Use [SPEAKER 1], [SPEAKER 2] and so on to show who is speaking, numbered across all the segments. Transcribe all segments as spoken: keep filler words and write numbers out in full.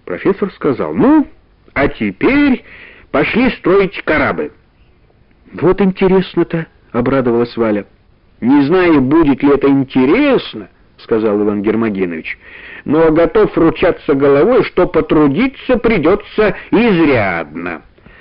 [SPEAKER 1] Профессор сказал: «Ну, а теперь пошли строить корабль». «Вот интересно-то», — обрадовалась Валя. «Не знаю, будет ли это интересно», — сказал Иван Гермогенович, «но готов ручаться головой, что потрудиться придется изрядно».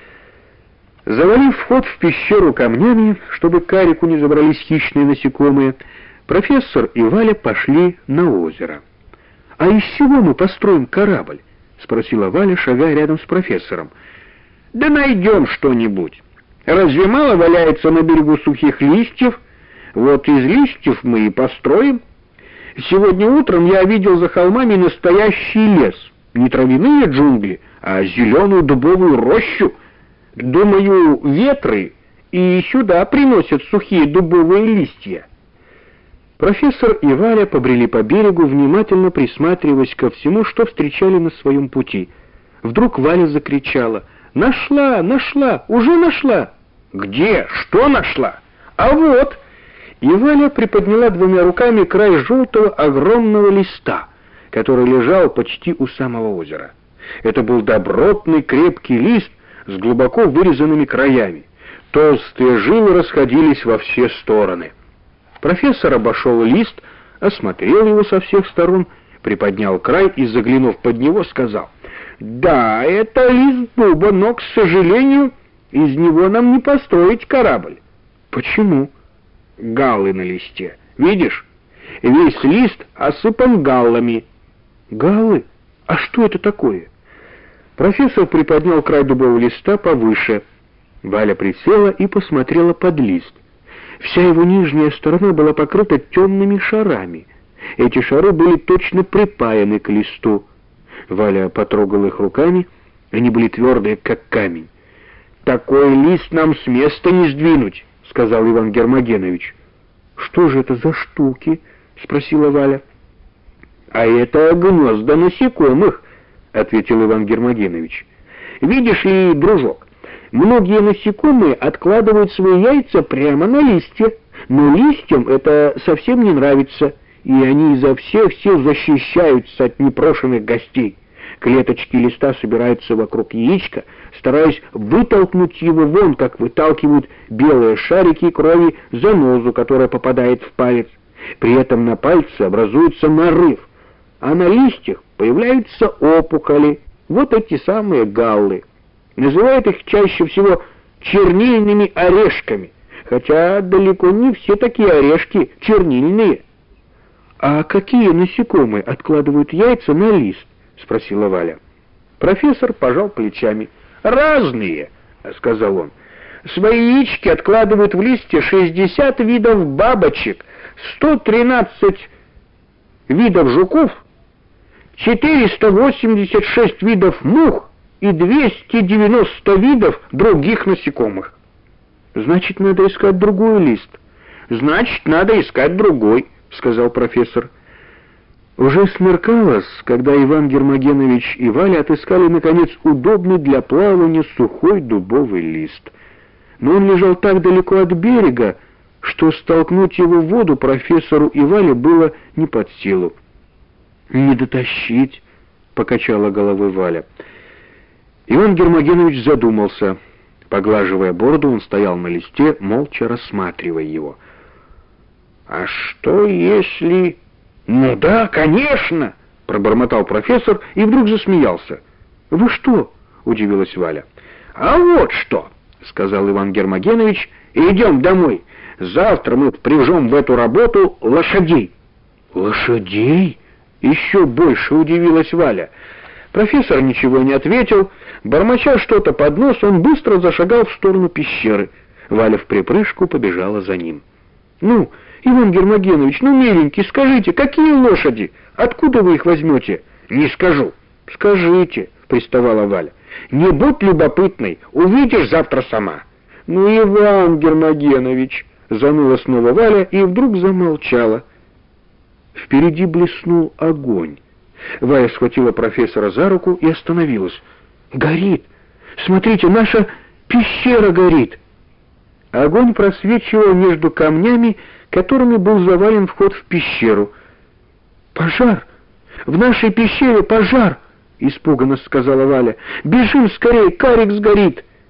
[SPEAKER 1] Завалив вход в пещеру камнями, чтобы к карику не забрались хищные насекомые, профессор и Валя пошли на озеро. «А из чего мы построим корабль?» — спросила Валя, шагая рядом с профессором. «Да найдем что-нибудь. Разве мало валяется на берегу сухих листьев? Вот из листьев мы и построим. Сегодня утром я видел за холмами настоящий лес. Не травяные джунгли, а зеленую дубовую рощу. Думаю, ветры и сюда приносят сухие дубовые листья». Профессор и Валя побрели по берегу, внимательно присматриваясь ко всему, что встречали на своем пути. Вдруг Валя закричала: «Нашла! Нашла! Уже нашла!» «Где? Что нашла?» «А вот!» И Валя приподняла двумя руками край желтого огромного листа, который лежал почти у самого озера. Это был добротный крепкий лист с глубоко вырезанными краями. Толстые жилы расходились во все стороны. Профессор обошел лист, осмотрел его со всех сторон, приподнял край и, заглянув под него, сказал: «Да, это лист дуба, но, к сожалению, из него нам не построить корабль». «Почему?» «Галлы на листе. Видишь? Весь лист осыпан галлами». «Галлы? А что это такое?» Профессор приподнял край дубового листа повыше. Валя присела и посмотрела под лист. Вся его нижняя сторона была покрыта темными шарами. Эти шары были точно припаяны к листу. Валя потрогала их руками, они были твердые, как камень. «Такой лист нам с места не сдвинуть», — сказал Иван Гермогенович. «Что же это за штуки?» — спросила Валя. «А это гнезда насекомых», — ответил Иван Гермогенович. «Видишь ли, дружок, многие насекомые откладывают свои яйца прямо на листья, но листьям это совсем не нравится, и они изо всех сил защищаются от непрошенных гостей. Клеточки листа собираются вокруг яичка, стараясь вытолкнуть его вон, как выталкивают белые шарики крови занозу, которая попадает в палец. При этом на пальце образуется нарыв, а на листьях появляются опухоли, вот эти самые галлы. Называют их чаще всего чернильными орешками, хотя далеко не все такие орешки чернильные». «А какие насекомые откладывают яйца на лист?» — спросила Валя. Профессор пожал плечами. «Разные», — сказал он. «Свои яички откладывают в листья шестьдесят видов бабочек, сто тринадцать видов жуков, четыреста восемьдесят шесть видов мух и двести девяносто видов других насекомых». «Значит, надо искать другой лист». «Значит, надо искать другой», — сказал профессор. Уже смеркалось, когда Иван Гермогенович и Валя отыскали, наконец, удобный для плавания сухой дубовый лист. Но он лежал так далеко от берега, что столкнуть его в воду профессору и Вале было не под силу. «Не дотащить», — покачала головой Валя. Иван Гермогенович задумался. Поглаживая бороду, он стоял на листе, молча рассматривая его. «А что если...» «Ну да, конечно!» — пробормотал профессор и вдруг засмеялся. «Вы что?» — удивилась Валя. «А вот что!» — сказал Иван Гермогенович. «Идем домой. Завтра мы впряжем в эту работу лошадей». «Лошадей?» — еще больше удивилась Валя. Профессор ничего не ответил. Бормоча что-то под нос, он быстро зашагал в сторону пещеры. Валя вприпрыжку побежала за ним. «Ну, Иван Гермогенович, ну, миленький, скажите, какие лошади? Откуда вы их возьмете?» «Не скажу». «Скажите», — приставала Валя. «Не будь любопытной, увидишь завтра сама». «Ну, Иван Гермогенович», — заныла снова Валя и вдруг замолчала. Впереди блеснул огонь. Валя схватила профессора за руку и остановилась. «Горит! Смотрите, наша пещера горит!» Огонь просвечивал между камнями, которыми был завален вход в пещеру. «Пожар! В нашей пещере пожар!» — испуганно сказала Валя. «Бежим скорее, карик сгорит!»